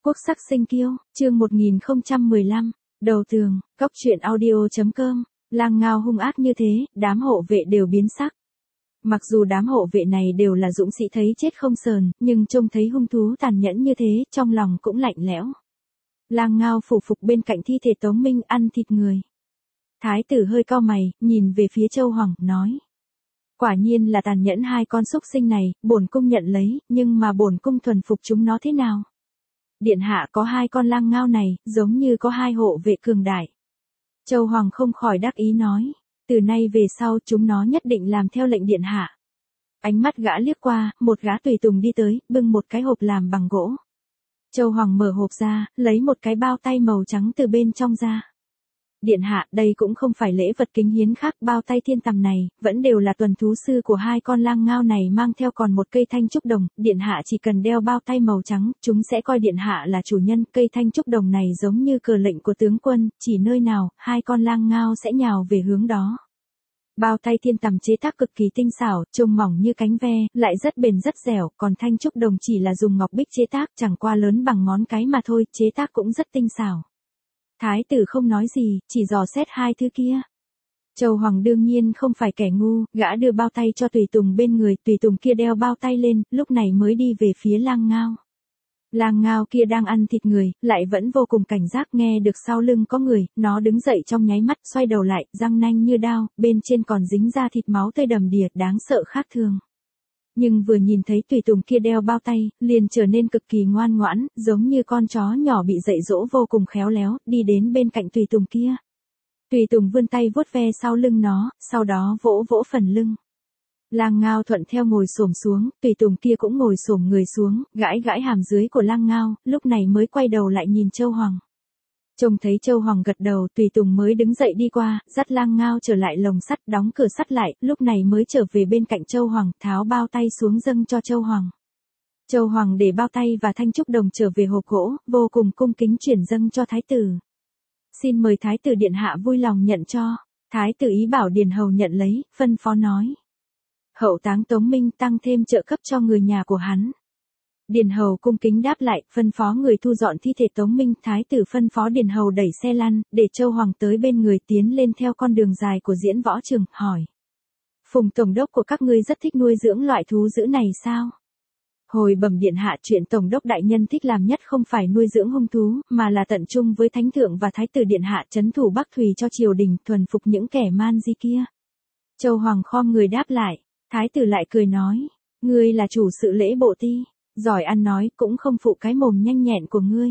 Quốc sắc sinh kiêu, chương 1015, đầu tường, cóc truyện audio.com, lang ngao hung ác như thế, đám hộ vệ đều biến sắc. Mặc dù đám hộ vệ này đều là dũng sĩ thấy chết không sờn, nhưng trông thấy hung thú tàn nhẫn như thế, trong lòng cũng lạnh lẽo. Lang ngao phủ phục bên cạnh thi thể Tống Minh ăn thịt người. Thái tử hơi cau mày, nhìn về phía Châu Hoàng, nói. Quả nhiên là tàn nhẫn hai con súc sinh này, bổn cung nhận lấy, nhưng mà bổn cung thuần phục chúng nó thế nào? Điện hạ có hai con lang ngao này, giống như có hai hộ vệ cường đại. Châu Hoàng không khỏi đắc ý nói, từ nay về sau chúng nó nhất định làm theo lệnh điện hạ. Ánh mắt gã liếc qua, một gã tùy tùng đi tới, bưng một cái hộp làm bằng gỗ. Châu Hoàng mở hộp ra, lấy một cái bao tay màu trắng từ bên trong ra. Điện hạ, đây cũng không phải lễ vật kính hiến khác, bao tay thiên tầm này, vẫn đều là tuần thú sư của hai con lang ngao này mang theo còn một cây thanh trúc đồng, điện hạ chỉ cần đeo bao tay màu trắng, chúng sẽ coi điện hạ là chủ nhân, cây thanh trúc đồng này giống như cờ lệnh của tướng quân, chỉ nơi nào, hai con lang ngao sẽ nhào về hướng đó. Bao tay thiên tầm chế tác cực kỳ tinh xảo, trông mỏng như cánh ve, lại rất bền rất dẻo, còn thanh trúc đồng chỉ là dùng ngọc bích chế tác, chẳng qua lớn bằng ngón cái mà thôi, chế tác cũng rất tinh xảo. Thái tử không nói gì, chỉ dò xét hai thứ kia. Châu Hoàng đương nhiên không phải kẻ ngu, gã đưa bao tay cho tùy tùng bên người, tùy tùng kia đeo bao tay lên, lúc này mới đi về phía lang ngao. Lang ngao kia đang ăn thịt người, lại vẫn vô cùng cảnh giác, nghe được sau lưng có người, nó đứng dậy trong nháy mắt, xoay đầu lại, răng nanh như đao, bên trên còn dính ra thịt máu tươi đầm đìa, đáng sợ khác thường. Nhưng vừa nhìn thấy tùy tùng kia đeo bao tay, liền trở nên cực kỳ ngoan ngoãn, giống như con chó nhỏ bị dạy dỗ vô cùng khéo léo, đi đến bên cạnh tùy tùng kia. Tùy tùng vươn tay vuốt ve sau lưng nó, sau đó vỗ vỗ phần lưng. Lang ngao thuận theo ngồi xổm xuống, tùy tùng kia cũng ngồi xổm người xuống, gãi gãi hàm dưới của lang ngao, lúc này mới quay đầu lại nhìn Châu Hoàng. Trông thấy Châu Hoàng gật đầu, tùy tùng mới đứng dậy đi qua, dắt lang ngao trở lại lồng sắt, đóng cửa sắt lại, lúc này mới trở về bên cạnh Châu Hoàng, tháo bao tay xuống dâng cho Châu Hoàng. Châu Hoàng để bao tay và thanh trúc đồng trở về hộp gỗ, vô cùng cung kính chuyển dâng cho thái tử. Xin mời thái tử điện hạ vui lòng nhận cho. Thái tử ý bảo Điền Hầu nhận lấy, phân phó nói. Hậu táng Tống Minh, tăng thêm trợ cấp cho người nhà của hắn. Điền Hầu cung kính đáp lại, phân phó người thu dọn thi thể Tống Minh, thái tử phân phó Điền Hầu đẩy xe lăn, để Châu Hoàng tới bên người tiến lên theo con đường dài của diễn võ trường, hỏi. Phùng tổng đốc của các ngươi rất thích nuôi dưỡng loại thú dữ này sao? Hồi bẩm điện hạ, chuyện tổng đốc đại nhân thích làm nhất không phải nuôi dưỡng hung thú, mà là tận trung với thánh thượng và thái tử điện hạ, trấn thủ Bắc Thùy cho triều đình, thuần phục những kẻ man di kia. Châu Hoàng khom người đáp lại, thái tử lại cười nói, ngươi là chủ sự lễ bộ ti, giỏi ăn nói, cũng không phụ cái mồm nhanh nhẹn của ngươi.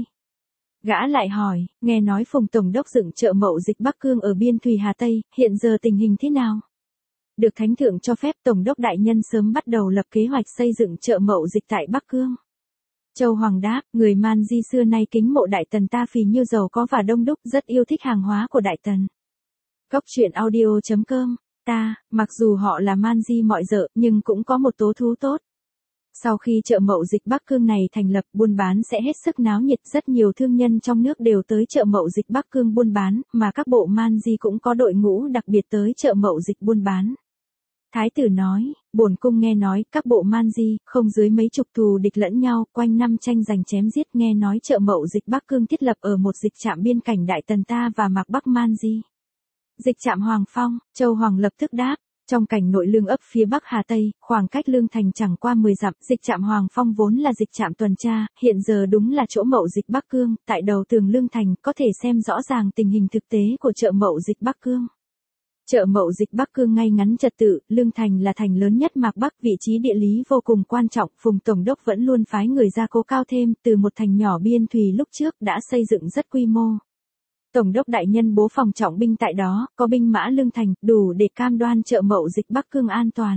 Gã lại hỏi, nghe nói Phùng tổng đốc dựng chợ mậu dịch Bắc Cương ở biên Thùy Hà Tây, hiện giờ tình hình thế nào? Được thánh thượng cho phép, tổng đốc đại nhân sớm bắt đầu lập kế hoạch xây dựng chợ mậu dịch tại Bắc Cương. Châu Hoàng đáp, người man di xưa nay kính mộ đại tần ta phì nhiêu giàu có và đông đúc, rất yêu thích hàng hóa của đại tần. Cóc truyện audio.com, ta, mặc dù họ là man di mọi dợ, nhưng cũng có một tố thú tốt. Sau khi chợ mậu dịch Bắc Cương này thành lập, buôn bán sẽ hết sức náo nhiệt, rất nhiều thương nhân trong nước đều tới chợ mậu dịch Bắc Cương buôn bán, mà các bộ man di cũng có đội ngũ đặc biệt tới chợ mậu dịch buôn bán. Thái tử nói, bổn cung nghe nói, các bộ man di, không dưới mấy chục thù địch lẫn nhau, quanh năm tranh giành chém giết, nghe nói chợ mậu dịch Bắc Cương thiết lập ở một dịch trạm biên cảnh đại tần ta và mạc Bắc man di. Dịch trạm Hoàng Phong, Châu Hoàng lập tức đáp. Trong cảnh nội lương ấp phía Bắc Hà Tây, khoảng cách lương thành chẳng qua 10 dặm, dịch trạm Hoàng Phong vốn là dịch trạm tuần tra, hiện giờ đúng là chỗ mậu dịch Bắc Cương, tại đầu tường lương thành, có thể xem rõ ràng tình hình thực tế của chợ mậu dịch Bắc Cương. Chợ mậu dịch Bắc Cương ngay ngắn trật tự, lương thành là thành lớn nhất mạc Bắc, vị trí địa lý vô cùng quan trọng, Phùng tổng đốc vẫn luôn phái người ra cố cao thêm, từ một thành nhỏ biên thùy lúc trước đã xây dựng rất quy mô. Tổng đốc đại nhân bố phòng trọng binh tại đó, có binh mã lương thành, đủ để cam đoan chợ mậu dịch Bắc Cương an toàn.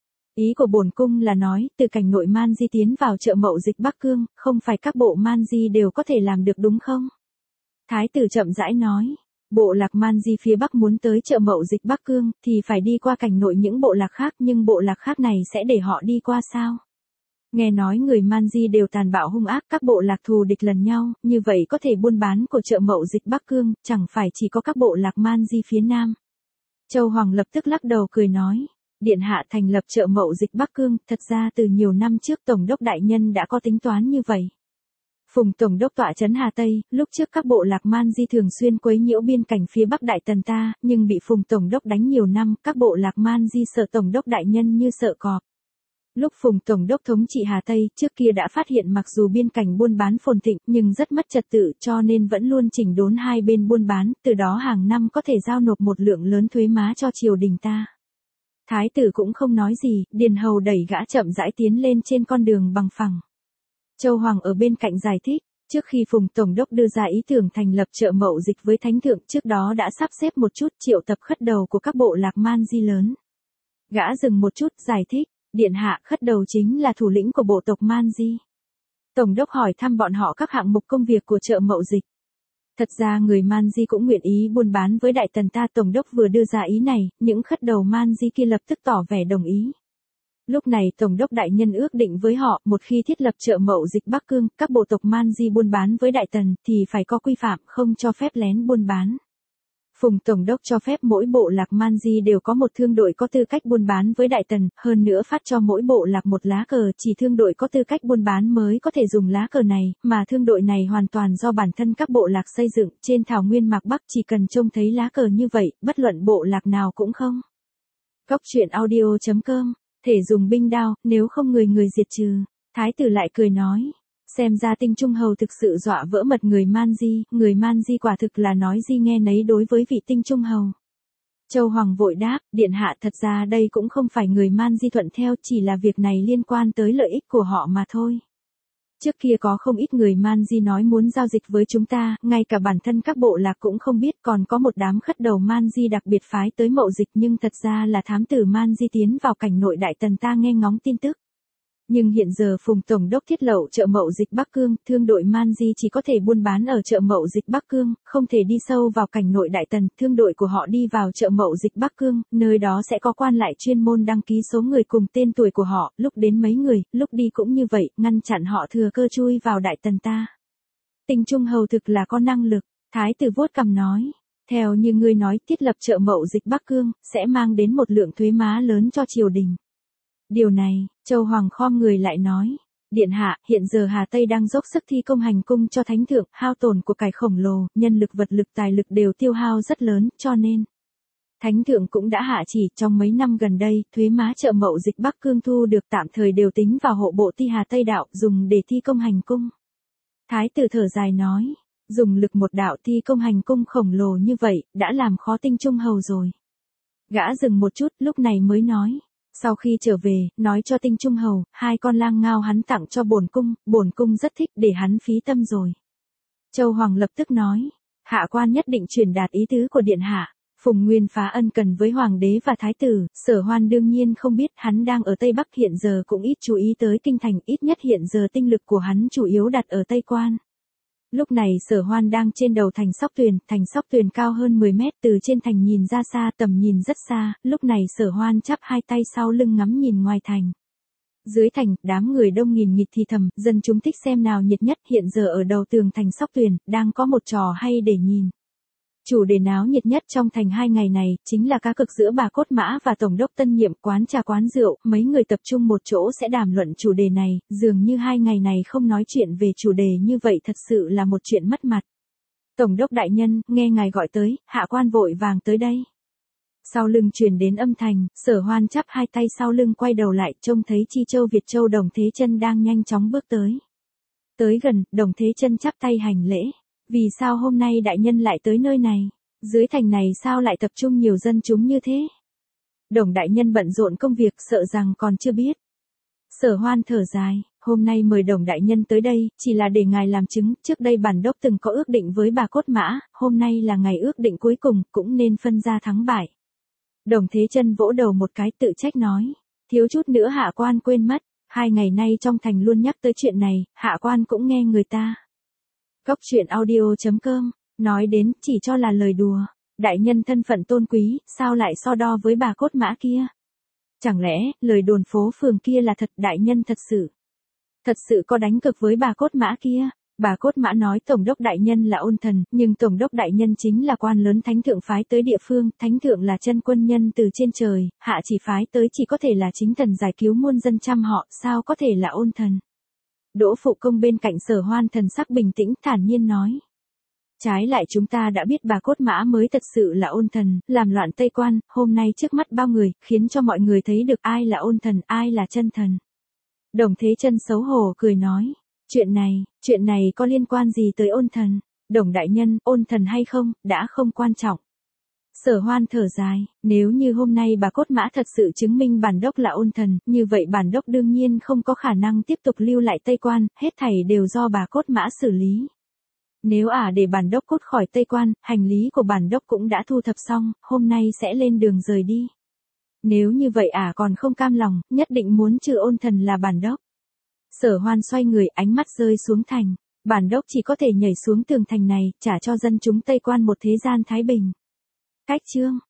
Ý của bổn cung là nói, từ cảnh nội man di tiến vào chợ mậu dịch Bắc Cương, không phải các bộ man di đều có thể làm được đúng không? Thái tử chậm rãi nói, bộ lạc man di phía Bắc muốn tới chợ mậu dịch Bắc Cương, thì phải đi qua cảnh nội những bộ lạc khác, nhưng bộ lạc khác này sẽ để họ đi qua sao? Nghe nói người man di đều tàn bạo hung ác, các bộ lạc thù địch lần nhau, như vậy có thể buôn bán của chợ mậu dịch Bắc Cương, chẳng phải chỉ có các bộ lạc man di phía Nam. Châu Hoàng lập tức lắc đầu cười nói, điện hạ thành lập chợ mậu dịch Bắc Cương, thật ra từ nhiều năm trước tổng đốc đại nhân đã có tính toán như vậy. Phùng Tổng đốc tọa trấn Hà Tây, lúc trước các bộ lạc man di thường xuyên quấy nhiễu biên cảnh phía Bắc Đại Tần ta, nhưng bị Phùng Tổng đốc đánh nhiều năm, các bộ lạc man di sợ Tổng đốc đại nhân như sợ cọp. Lúc Phùng Tổng đốc thống trị Hà Tây, trước kia đã phát hiện mặc dù biên cảnh buôn bán phồn thịnh, nhưng rất mất trật tự cho nên vẫn luôn chỉnh đốn hai bên buôn bán, từ đó hàng năm có thể giao nộp một lượng lớn thuế má cho triều đình ta. Thái tử cũng không nói gì, Điền Hầu đẩy gã chậm rãi tiến lên trên con đường bằng phẳng. Châu Hoàng ở bên cạnh giải thích, trước khi Phùng Tổng đốc đưa ra ý tưởng thành lập chợ mậu dịch với Thánh thượng trước đó đã sắp xếp một chút triệu tập khất đầu của các bộ lạc man di lớn. Gã dừng một chút, giải thích, điện hạ khất đầu chính là thủ lĩnh của bộ tộc man di. Tổng đốc hỏi thăm bọn họ các hạng mục công việc của chợ mậu dịch. Thật ra người man di cũng nguyện ý buôn bán với Đại Tần ta. Tổng đốc vừa đưa ra ý này, những khất đầu man di kia lập tức tỏ vẻ đồng ý. Lúc này Tổng đốc đại nhân ước định với họ, một khi thiết lập chợ mậu dịch Bắc Cương, các bộ tộc man di buôn bán với Đại Tần thì phải có quy phạm, không cho phép lén buôn bán. Phùng Tổng đốc cho phép mỗi bộ lạc man di đều có một thương đội có tư cách buôn bán với Đại Tần, hơn nữa phát cho mỗi bộ lạc một lá cờ, chỉ thương đội có tư cách buôn bán mới có thể dùng lá cờ này, mà thương đội này hoàn toàn do bản thân các bộ lạc xây dựng, trên thảo nguyên mạc Bắc chỉ cần trông thấy lá cờ như vậy, bất luận bộ lạc nào cũng không. Góc truyện audio.com, thể dùng binh đao, nếu không người diệt trừ. Thái tử lại cười nói. Xem ra Tinh Trung Hầu thực sự dọa vỡ mật người man di quả thực là nói gì nghe nấy đối với vị Tinh Trung Hầu. Châu Hoàng vội đáp, điện hạ thật ra đây cũng không phải người man di thuận theo, chỉ là việc này liên quan tới lợi ích của họ mà thôi. Trước kia có không ít người man di nói muốn giao dịch với chúng ta, ngay cả bản thân các bộ lạc cũng không biết, còn có một đám khất đầu man di đặc biệt phái tới mậu dịch, nhưng thật ra là thám tử man di tiến vào cảnh nội Đại Tần ta nghe ngóng tin tức. Nhưng hiện giờ Phùng Tổng đốc thiết lậu chợ mậu dịch Bắc Cương, thương đội man di chỉ có thể buôn bán ở chợ mậu dịch Bắc Cương, không thể đi sâu vào cảnh nội Đại Tần. Thương đội của họ đi vào chợ mậu dịch Bắc Cương, nơi đó sẽ có quan lại chuyên môn đăng ký số người cùng tên tuổi của họ, lúc đến mấy người, lúc đi cũng như vậy, ngăn chặn họ thừa cơ chui vào Đại Tần ta. Tinh Trung Hầu thực là có năng lực. Thái tử vuốt cằm nói, theo như ngươi nói, thiết lập chợ mậu dịch Bắc Cương sẽ mang đến một lượng thuế má lớn cho triều đình. Điều này, Châu Hoàng khom người lại nói, điện hạ, hiện giờ Hà Tây đang dốc sức thi công hành cung cho Thánh thượng, hao tổn của cải khổng lồ, nhân lực vật lực tài lực đều tiêu hao rất lớn, cho nên Thánh thượng cũng đã hạ chỉ trong mấy năm gần đây, thuế má chợ mậu dịch Bắc Cương thu được tạm thời đều tính vào hộ bộ ti Hà Tây đạo, dùng để thi công hành cung. Thái tử thở dài nói, dùng lực một đạo thi công hành cung khổng lồ như vậy, đã làm khó Tinh Trung Hầu rồi. Gã dừng một chút, lúc này mới nói. Sau khi trở về, nói cho Tinh Trung Hầu, 2 con lang ngao hắn tặng cho bổn cung rất thích, để hắn phí tâm rồi. Châu Hoàng lập tức nói, hạ quan nhất định truyền đạt ý tứ của điện hạ. Phùng Nguyên phá ân cần với Hoàng đế và Thái tử, Sở Hoan đương nhiên không biết, hắn đang ở Tây Bắc hiện giờ cũng ít chú ý tới kinh thành, ít nhất hiện giờ tinh lực của hắn chủ yếu đặt ở Tây Quan. Lúc này Sở Hoan đang trên đầu thành Sóc Tuyền cao hơn 10 mét, từ trên thành nhìn ra xa, tầm nhìn rất xa, lúc này Sở Hoan chắp hai tay sau lưng ngắm nhìn ngoài thành. Dưới thành, đám người đông nghìn nghịt thì thầm, dân chúng thích xem nào nhiệt nhất, hiện giờ ở đầu tường thành Sóc Tuyền, đang có một trò hay để nhìn. Chủ đề náo nhiệt nhất trong thành 2 ngày này, chính là cá cược giữa bà Cốt Mã và Tổng đốc tân nhiệm, quán trà quán rượu, mấy người tập trung một chỗ sẽ đàm luận chủ đề này, dường như 2 ngày này không nói chuyện về chủ đề như vậy thật sự là một chuyện mất mặt. Tổng đốc đại nhân, nghe ngài gọi tới, hạ quan vội vàng tới đây. Sau lưng truyền đến âm thanh, Sở Hoan chắp hai tay sau lưng quay đầu lại, trông thấy Chi Châu Việt Châu Đồng Thế Chân đang nhanh chóng bước tới. Tới gần, Đồng Thế Chân chắp tay hành lễ. Vì sao hôm nay đại nhân lại tới nơi này? Dưới thành này sao lại tập trung nhiều dân chúng như thế? Đồng đại nhân bận rộn công việc, sợ rằng còn chưa biết. Sở Hoan thở dài, hôm nay mời Đồng đại nhân tới đây, chỉ là để ngài làm chứng, trước đây bản đốc từng có ước định với bà Cốt Mã, hôm nay là ngày ước định cuối cùng, cũng nên phân ra thắng bại. Đồng Thế Chân vỗ đầu một cái, tự trách nói, thiếu chút nữa hạ quan quên mất, 2 ngày nay trong thành luôn nhắc tới chuyện này, hạ quan cũng nghe người ta. Góc truyện audio.com, nói đến, chỉ cho là lời đùa, đại nhân thân phận tôn quý, sao lại so đo với bà Cốt Mã kia? Chẳng lẽ, lời đồn phố phường kia là thật, đại nhân thật sự có đánh cực với bà Cốt Mã kia? Bà Cốt Mã nói Tổng đốc đại nhân là ôn thần, nhưng Tổng đốc đại nhân chính là quan lớn Thánh thượng phái tới địa phương, Thánh thượng là chân quân nhân từ trên trời, hạ chỉ phái tới chỉ có thể là chính thần giải cứu muôn dân trăm họ, sao có thể là ôn thần? Đỗ Phụ Công bên cạnh Sở Hoan thần sắc bình tĩnh thản nhiên nói. Trái lại chúng ta đã biết bà cốt mã mới thật sự là ôn thần, làm loạn Tây Quan, hôm nay trước mắt bao người, khiến cho mọi người thấy được ai là ôn thần, ai là chân thần. Đồng Thế Chân xấu hổ cười nói, chuyện này có liên quan gì tới ôn thần? Đồng đại nhân, ôn thần hay không, đã không quan trọng. Sở Hoan thở dài, nếu như hôm nay bà cốt mã thật sự chứng minh bản đốc là ôn thần, như vậy bản đốc đương nhiên không có khả năng tiếp tục lưu lại Tây Quan, hết thảy đều do bà cốt mã xử lý. Nếu để bản đốc cốt khỏi Tây Quan, hành lý của bản đốc cũng đã thu thập xong, hôm nay sẽ lên đường rời đi. Nếu như vậy còn không cam lòng, nhất định muốn trừ ôn thần là bản đốc. Sở Hoan xoay người, ánh mắt rơi xuống thành. Bản đốc chỉ có thể nhảy xuống tường thành này, trả cho dân chúng Tây Quan một thế gian thái bình. Cách chương